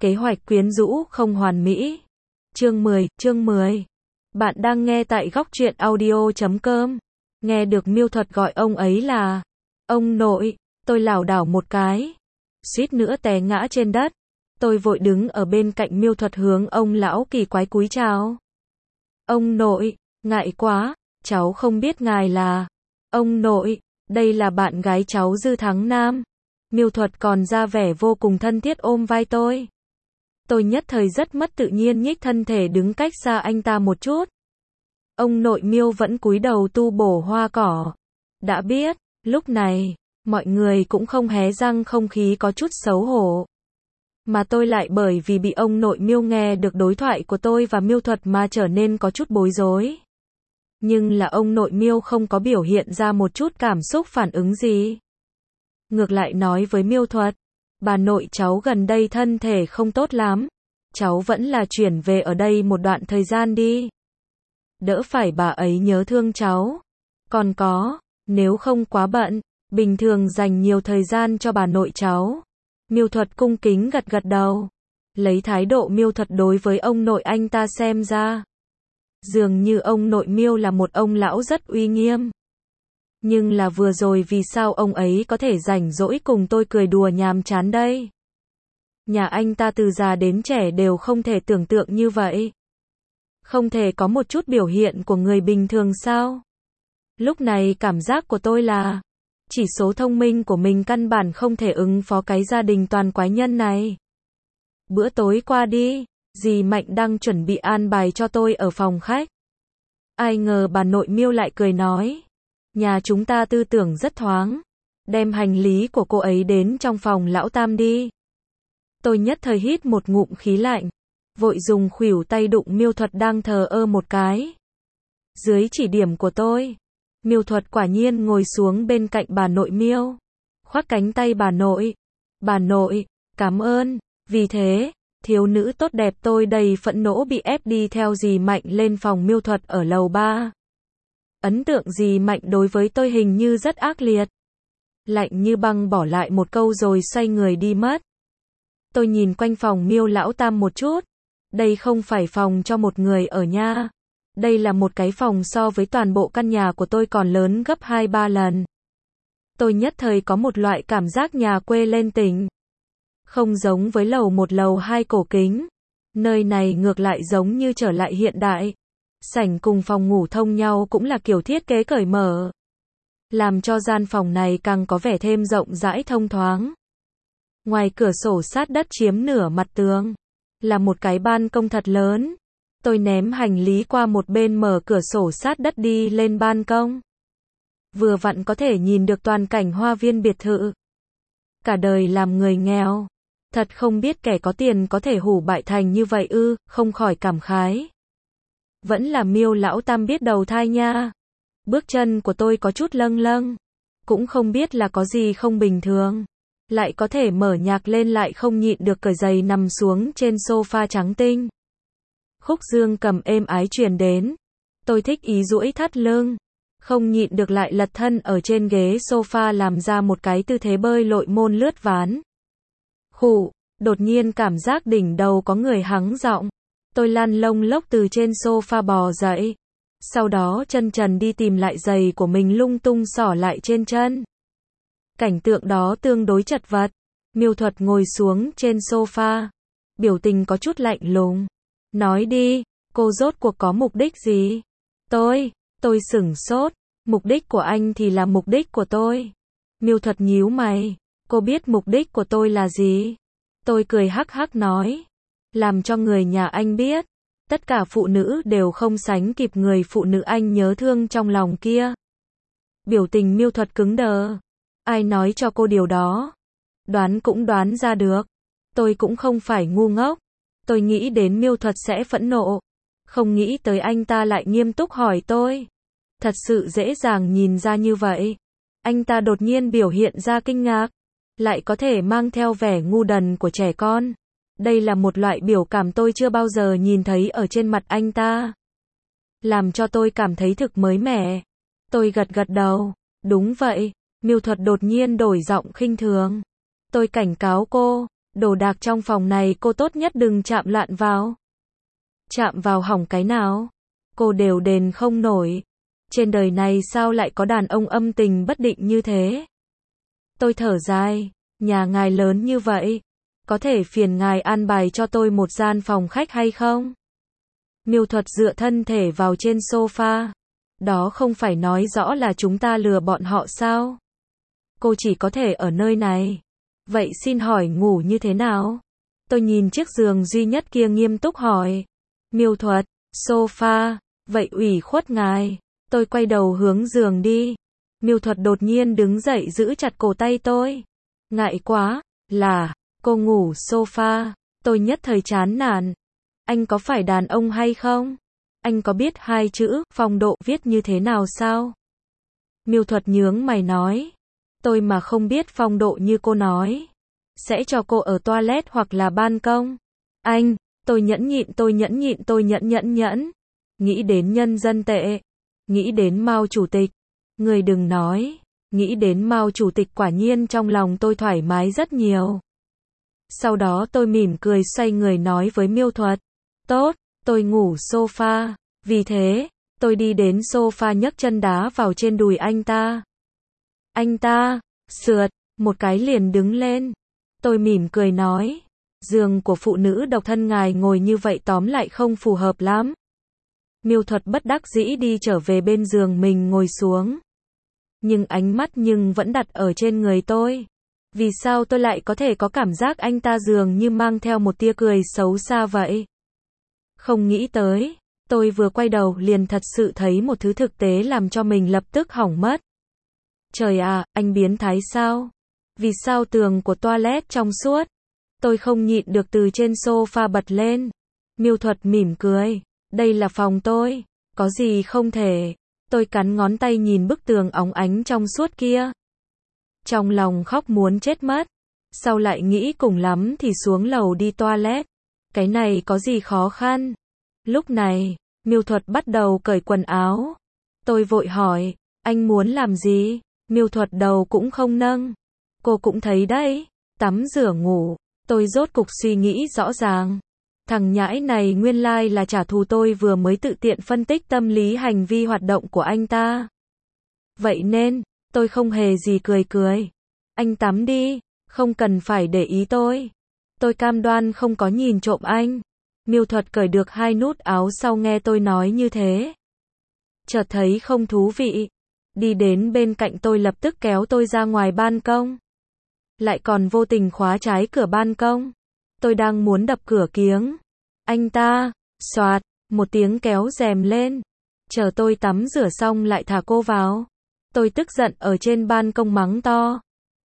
Kế hoạch quyến rũ không hoàn mỹ. Chương 10. Bạn đang nghe tại góc truyện audio.com. Nghe được Miêu Thuật gọi ông ấy là ông nội, tôi lảo đảo một cái, suýt nữa té ngã trên đất. Tôi vội đứng ở bên cạnh Miêu Thuật hướng ông lão kỳ quái cúi chào. Ông nội, ngại quá, cháu không biết ngài là. Ông nội, đây là bạn gái cháu Dư Thắng Nam. Miêu Thuật còn ra vẻ vô cùng thân thiết ôm vai tôi. Tôi nhất thời rất mất tự nhiên nhích thân thể đứng cách xa anh ta một chút. Ông nội Miêu vẫn cúi đầu tu bổ hoa cỏ. Đã biết, lúc này, mọi người cũng không hé răng, không khí có chút xấu hổ. Mà tôi lại bởi vì bị ông nội Miêu nghe được đối thoại của tôi và Miêu Thuật mà trở nên có chút bối rối. Nhưng là ông nội Miêu không có biểu hiện ra một chút cảm xúc phản ứng gì. Ngược lại nói với Miêu Thuật, bà nội cháu gần đây thân thể không tốt lắm. Cháu vẫn là chuyển về ở đây một đoạn thời gian đi. Đỡ phải bà ấy nhớ thương cháu. Còn có, nếu không quá bận, bình thường dành nhiều thời gian cho bà nội cháu. Miêu Thuật cung kính gật gật đầu. Lấy thái độ Miêu Thuật đối với ông nội anh ta xem ra, dường như ông nội Miêu là một ông lão rất uy nghiêm. Nhưng là vừa rồi vì sao ông ấy có thể rảnh rỗi cùng tôi cười đùa nhàm chán đây? Nhà anh ta từ già đến trẻ đều không thể tưởng tượng như vậy. Không thể có một chút biểu hiện của người bình thường sao? Lúc này cảm giác của tôi là, chỉ số thông minh của mình căn bản không thể ứng phó cái gia đình toàn quái nhân này. Bữa tối qua đi, dì Mạnh đang chuẩn bị an bài cho tôi ở phòng khách. Ai ngờ bà nội Miêu lại cười nói, nhà chúng ta tư tưởng rất thoáng, đem hành lý của cô ấy đến trong phòng lão Tam đi. Tôi nhất thời hít một ngụm khí lạnh, vội dùng khuỷu tay đụng Miêu Thuật đang thờ ơ một cái. Dưới chỉ điểm của tôi, Miêu Thuật quả nhiên ngồi xuống bên cạnh bà nội Miêu, khoác cánh tay bà nội. Bà nội, cảm ơn. Vì thế, thiếu nữ tốt đẹp tôi đầy phẫn nộ bị ép đi theo dì Mạnh lên phòng Miêu Thuật ở lầu 3. Ấn tượng dì Mạnh đối với tôi hình như rất ác liệt. Lạnh như băng bỏ lại một câu rồi xoay người đi mất. Tôi nhìn quanh phòng Miêu lão Tam một chút. Đây không phải phòng cho một người ở nha. Đây là một cái phòng so với toàn bộ căn nhà của tôi còn lớn gấp 2-3 lần. Tôi nhất thời có một loại cảm giác nhà quê lên tỉnh. Không giống với lầu 1 lầu 2 cổ kính. Nơi này ngược lại giống như trở lại hiện đại. Sảnh cùng phòng ngủ thông nhau cũng là kiểu thiết kế cởi mở, làm cho gian phòng này càng có vẻ thêm rộng rãi thông thoáng. Ngoài cửa sổ sát đất chiếm nửa mặt tường, là một cái ban công thật lớn. Tôi ném hành lý qua một bên, mở cửa sổ sát đất đi lên ban công. Vừa vặn có thể nhìn được toàn cảnh hoa viên biệt thự. Cả đời làm người nghèo, thật không biết kẻ có tiền có thể hủ bại thành như vậy ư, không khỏi cảm khái. Vẫn là Miêu lão Tam biết đầu thai nha. Bước chân của tôi có chút lâng lâng, cũng không biết là có gì không bình thường. Lại có thể mở nhạc lên, lại không nhịn được cởi giày nằm xuống trên sofa trắng tinh. Khúc dương cầm êm ái truyền đến. Tôi thích ý duỗi thắt lưng, không nhịn được lại lật thân ở trên ghế sofa làm ra một cái tư thế bơi lội môn lướt ván. Khụ, đột nhiên cảm giác đỉnh đầu có người hắng giọng. Tôi lăn lông lốc từ trên sofa bò dậy. Sau đó chân trần đi tìm lại giày của mình, lung tung xỏ lại trên chân. Cảnh tượng đó tương đối chật vật. Miêu Thuật ngồi xuống trên sofa, biểu tình có chút lạnh lùng. Nói đi, cô rốt cuộc có mục đích gì? Tôi sửng sốt. Mục đích của anh thì là mục đích của tôi. Miêu Thuật nhíu mày. Cô biết mục đích của tôi là gì? Tôi cười hắc hắc nói, làm cho người nhà anh biết, tất cả phụ nữ đều không sánh kịp người phụ nữ anh nhớ thương trong lòng kia. Biểu tình Miêu Thuật cứng đờ. Ai nói cho cô điều đó? Đoán cũng đoán ra được. Tôi cũng không phải ngu ngốc. Tôi nghĩ đến Miêu Thuật sẽ phẫn nộ. Không nghĩ tới anh ta lại nghiêm túc hỏi tôi. Thật sự dễ dàng nhìn ra như vậy. Anh ta đột nhiên biểu hiện ra kinh ngạc, lại có thể mang theo vẻ ngu đần của trẻ con. Đây là một loại biểu cảm tôi chưa bao giờ nhìn thấy ở trên mặt anh ta, làm cho tôi cảm thấy thực mới mẻ. Tôi gật gật đầu. Đúng vậy. Miêu Thuật đột nhiên đổi giọng khinh thường. Tôi cảnh cáo cô, Đồ đạc trong phòng này cô tốt nhất đừng chạm loạn vào. Chạm vào hỏng cái nào? Cô đều đền không nổi. Trên đời này sao lại có đàn ông âm tình bất định như thế? Tôi thở dài, nhà ngài lớn như vậy, có thể phiền ngài an bài cho tôi một gian phòng khách hay không? Miêu Thuật dựa thân thể vào trên sofa. Đó không phải nói rõ là chúng ta lừa bọn họ sao? Cô chỉ có thể ở nơi này. Vậy xin hỏi ngủ như thế nào? Tôi nhìn chiếc giường duy nhất kia nghiêm túc hỏi. Miêu Thuật, sofa, vậy ủy khuất ngài. Tôi quay đầu hướng giường đi. Miêu Thuật đột nhiên đứng dậy giữ chặt cổ tay tôi. Ngại quá, là, cô ngủ sofa. Tôi nhất thời chán nản. Anh có phải đàn ông hay không? Anh có biết hai chữ phong độ viết như thế nào sao? Miêu Thuật nhướng mày nói. Tôi mà không biết phong độ như cô nói, sẽ cho cô ở toilet hoặc là ban công. Anh, tôi nhẫn nhịn. Nghĩ đến nhân dân tệ. Nghĩ đến Mao Chủ tịch. Người đừng nói. Nghĩ đến Mao Chủ tịch quả nhiên trong lòng tôi thoải mái rất nhiều. Sau đó tôi mỉm cười xoay người nói với Miêu Thuật. Tốt, tôi ngủ sofa. Vì thế, tôi đi đến sofa nhấc chân đá vào trên đùi anh ta. Anh ta, sượt, một cái liền đứng lên. Tôi mỉm cười nói. Giường của phụ nữ độc thân ngài ngồi như vậy tóm lại không phù hợp lắm. Miêu Thuật bất đắc dĩ đi trở về bên giường mình ngồi xuống. Nhưng ánh mắt vẫn đặt ở trên người tôi. Vì sao tôi lại có thể có cảm giác anh ta dường như mang theo một tia cười xấu xa vậy? Không nghĩ tới, tôi vừa quay đầu liền thật sự thấy một thứ thực tế làm cho mình lập tức hỏng mất. Trời à, anh biến thái sao? Vì sao tường của toilet trong suốt? Tôi không nhịn được từ trên sofa bật lên. Miêu Thuật mỉm cười. Đây là phòng tôi. Có gì không thể. Tôi cắn ngón tay nhìn bức tường óng ánh trong suốt kia. Trong lòng khóc muốn chết mất. Sau lại nghĩ cùng lắm thì xuống lầu đi toilet. Cái này có gì khó khăn. Lúc này, Miêu Thuật bắt đầu cởi quần áo. Tôi vội hỏi, anh muốn làm gì? Miêu Thuật đầu cũng không nâng. Cô cũng thấy đấy, tắm rửa ngủ. Tôi rốt cục suy nghĩ rõ ràng. Thằng nhãi này nguyên lai là trả thù tôi vừa mới tự tiện phân tích tâm lý hành vi hoạt động của anh ta. Vậy nên, tôi không hề gì cười. Anh tắm đi, không cần phải để ý tôi. Tôi cam đoan không có nhìn trộm anh. Miêu Thuật cởi được 2 nút áo sau nghe tôi nói như thế. Chợt thấy không thú vị. Đi đến bên cạnh tôi lập tức kéo tôi ra ngoài ban công. Lại còn vô tình khóa trái cửa ban công. Tôi đang muốn đập cửa kiếng. Anh ta, xoạt, một tiếng kéo rèm lên. Chờ tôi tắm rửa xong lại thả cô vào. Tôi tức giận ở trên ban công mắng to.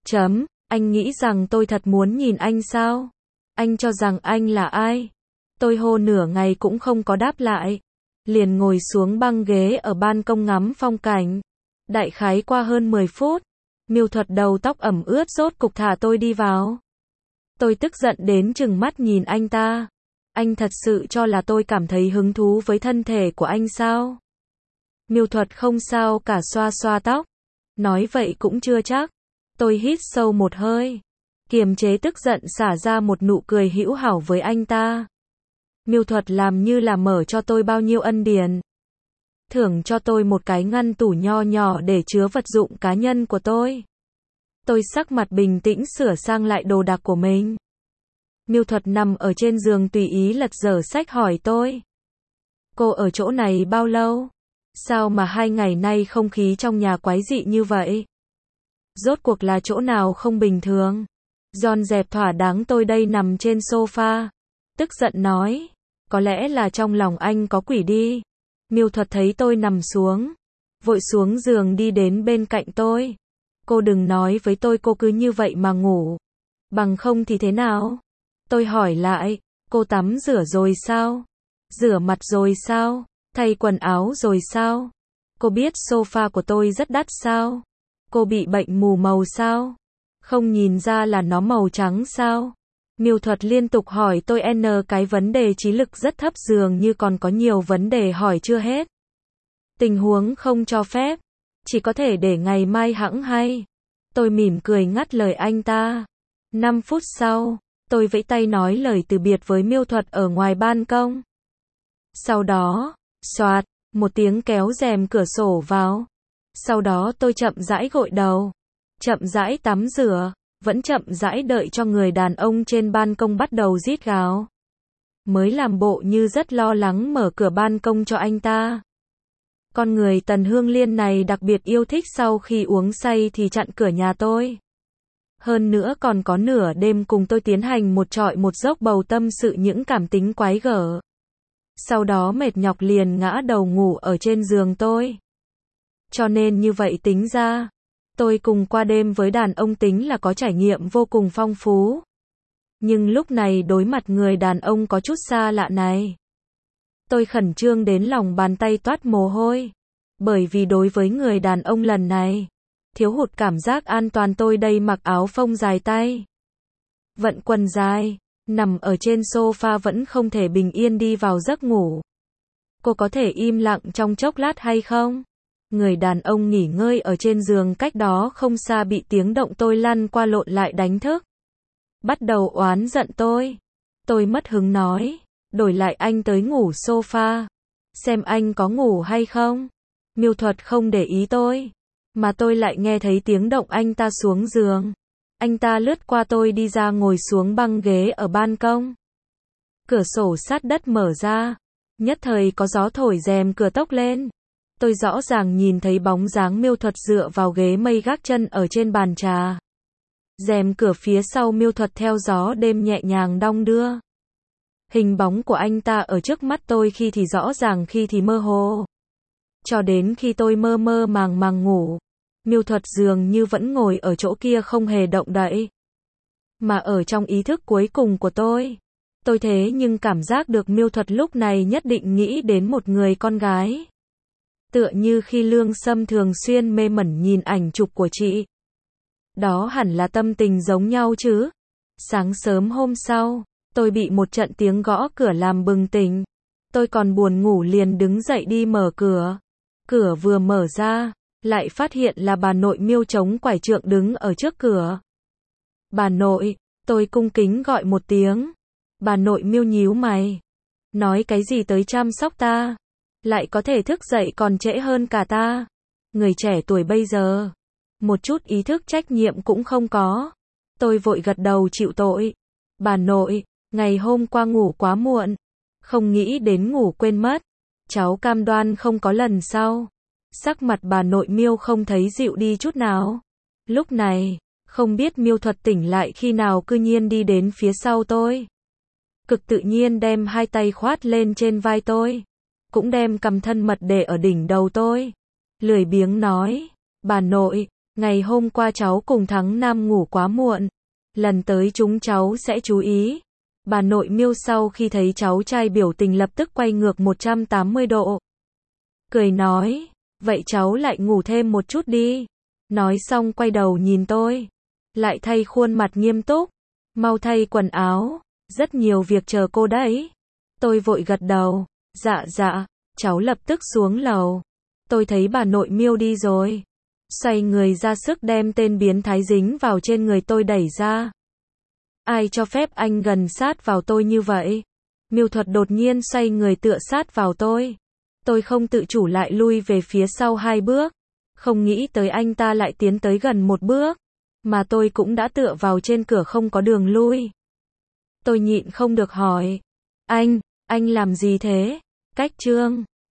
Anh nghĩ rằng tôi thật muốn nhìn anh sao? Anh cho rằng anh là ai? Tôi hô nửa ngày cũng không có đáp lại. Liền ngồi xuống băng ghế ở ban công ngắm phong cảnh. Đại khái qua hơn 10 phút. Miêu Thuật đầu tóc ẩm ướt rốt cục thả tôi đi vào. Tôi tức giận đến trừng mắt nhìn anh ta. Anh thật sự cho là tôi cảm thấy hứng thú với thân thể của anh sao? Miêu Thuật không sao cả xoa xoa tóc. Nói vậy cũng chưa chắc. Tôi hít sâu một hơi. Kiềm chế tức giận xả ra một nụ cười hữu hảo với anh ta. Miêu Thuật làm như là mở cho tôi bao nhiêu ân điển. Thưởng cho tôi một cái ngăn tủ nho nhỏ để chứa vật dụng cá nhân của tôi. Tôi sắc mặt bình tĩnh sửa sang lại đồ đạc của mình. Miêu Thuật nằm ở trên giường tùy ý lật dở sách hỏi tôi. Cô ở chỗ này bao lâu? Sao mà 2 ngày nay không khí trong nhà quái dị như vậy? Rốt cuộc là chỗ nào không bình thường? Dọn dẹp thỏa đáng tôi đây nằm trên sofa. Tức giận nói. Có lẽ là trong lòng anh có quỷ đi. Miêu Thuật thấy tôi nằm xuống. Vội xuống giường đi đến bên cạnh tôi. Cô đừng nói với tôi cô cứ như vậy mà ngủ. Bằng không thì thế nào? Tôi hỏi lại. Cô tắm rửa rồi sao? Rửa mặt rồi sao? Thay quần áo rồi sao? Cô biết sofa của tôi rất đắt sao? Cô bị bệnh mù màu sao? Không nhìn ra là nó màu trắng sao? Miêu Thuật liên tục hỏi tôi cái vấn đề trí lực rất thấp dường như còn có nhiều vấn đề hỏi chưa hết. Tình huống không cho phép. Chỉ có thể để ngày mai hẵng hay. Tôi mỉm cười ngắt lời anh ta. 5 phút sau, Tôi vẫy tay nói lời từ biệt với Miêu Thuật ở ngoài ban công. Sau đó, xoạt, một tiếng kéo rèm cửa sổ vào. Sau đó tôi chậm rãi gội đầu, chậm rãi tắm rửa, vẫn chậm rãi đợi cho người đàn ông trên ban công bắt đầu rít gào. Mới làm bộ như rất lo lắng mở cửa ban công cho anh ta. Con người Tần Hương Liên này đặc biệt yêu thích sau khi uống say thì chặn cửa nhà tôi. Hơn nữa còn có nửa đêm cùng tôi tiến hành một trọi một dốc bầu tâm sự những cảm tính quái gở. Sau đó mệt nhọc liền ngã đầu ngủ ở trên giường tôi. Cho nên như vậy tính ra, tôi cùng qua đêm với đàn ông tính là có trải nghiệm vô cùng phong phú. Nhưng lúc này đối mặt người đàn ông có chút xa lạ này, tôi khẩn trương đến lòng bàn tay toát mồ hôi. Bởi vì đối với người đàn ông lần này, thiếu hụt cảm giác an toàn. Tôi đây mặc áo phông dài tay, vận quần dài, nằm ở trên sofa vẫn không thể bình yên đi vào giấc ngủ. Cô có thể im lặng trong chốc lát hay không? Người đàn ông nghỉ ngơi ở trên giường cách đó không xa bị tiếng động tôi lăn qua lộn lại đánh thức. Bắt đầu oán giận tôi. Tôi mất hứng nói, đổi lại anh tới ngủ sofa, xem anh có ngủ hay không. Miêu Thuật không để ý tôi, mà tôi lại nghe thấy tiếng động anh ta xuống giường. Anh ta lướt qua tôi đi ra ngồi xuống băng ghế ở ban công. Cửa sổ sát đất mở ra, nhất thời có gió thổi rèm cửa tốc lên. Tôi rõ ràng nhìn thấy bóng dáng Miêu Thuật dựa vào ghế mây gác chân ở trên bàn trà. Rèm cửa phía sau Miêu Thuật theo gió đêm nhẹ nhàng đong đưa. Hình bóng của anh ta ở trước mắt tôi khi thì rõ ràng khi thì mơ hồ. Cho đến khi tôi mơ mơ màng màng ngủ, Miêu Thuật dường như vẫn ngồi ở chỗ kia không hề động đậy. Mà ở trong ý thức cuối cùng của tôi thế nhưng cảm giác được Miêu Thuật lúc này nhất định nghĩ đến một người con gái. Tựa như khi Lương Sâm thường xuyên mê mẩn nhìn ảnh chụp của chị. Đó hẳn là tâm tình giống nhau chứ. Sáng sớm hôm sau, tôi bị một trận tiếng gõ cửa làm bừng tỉnh. Tôi còn buồn ngủ liền đứng dậy đi mở cửa. Cửa vừa mở ra, lại phát hiện là bà nội Miêu chống quải trượng đứng ở trước cửa. Bà nội, tôi cung kính gọi một tiếng. Bà nội Miêu nhíu mày. Nói cái gì tới chăm sóc ta? Lại có thể thức dậy còn trễ hơn cả ta. Người trẻ tuổi bây giờ, một chút ý thức trách nhiệm cũng không có. Tôi vội gật đầu chịu tội. Bà nội, ngày hôm qua ngủ quá muộn. Không nghĩ đến ngủ quên mất. Cháu cam đoan không có lần sau. Sắc mặt bà nội Miêu không thấy dịu đi chút nào. Lúc này, không biết Miêu Thuật tỉnh lại khi nào cư nhiên đi đến phía sau tôi. Cực tự nhiên đem hai tay khoát lên trên vai tôi. Cũng đem cầm thân mật để ở đỉnh đầu tôi. Lười biếng nói, bà nội, ngày hôm qua cháu cùng Thắng Nam ngủ quá muộn. Lần tới chúng cháu sẽ chú ý. Bà nội Miêu sau khi thấy cháu trai biểu tình lập tức quay ngược 180 độ. Cười nói, vậy cháu lại ngủ thêm một chút đi. Nói xong quay đầu nhìn tôi. Lại thay khuôn mặt nghiêm túc. Mau thay quần áo. Rất nhiều việc chờ cô đấy. Tôi vội gật đầu. Dạ, cháu lập tức xuống lầu. Tôi thấy bà nội Miêu đi rồi. Xoay người ra sức đem tên biến thái dính vào trên người tôi đẩy ra. Ai cho phép anh gần sát vào tôi như vậy? Miêu Thuật đột nhiên xoay người tựa sát vào tôi. Tôi không tự chủ lại lui về phía sau 2 bước. Không nghĩ tới anh ta lại tiến tới gần 1 bước. Mà tôi cũng đã tựa vào trên cửa không có đường lui. Tôi nhịn không được hỏi. Anh làm gì thế? Cách trương.